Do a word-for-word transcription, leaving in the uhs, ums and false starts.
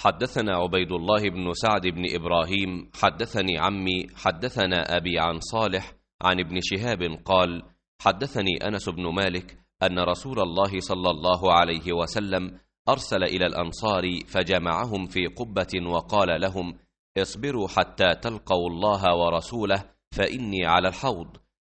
حدثنا عبيد الله بن سعد بن إبراهيم حدثني عمي حدثنا أبي عن صالح عن ابن شهاب قال: حدثني أنس بن مالك أن رسول الله صلى الله عليه وسلم أرسل إلى الأنصار فجمعهم في قبة وقال لهم: اصبروا حتى تلقوا الله ورسوله فإني على الحوض.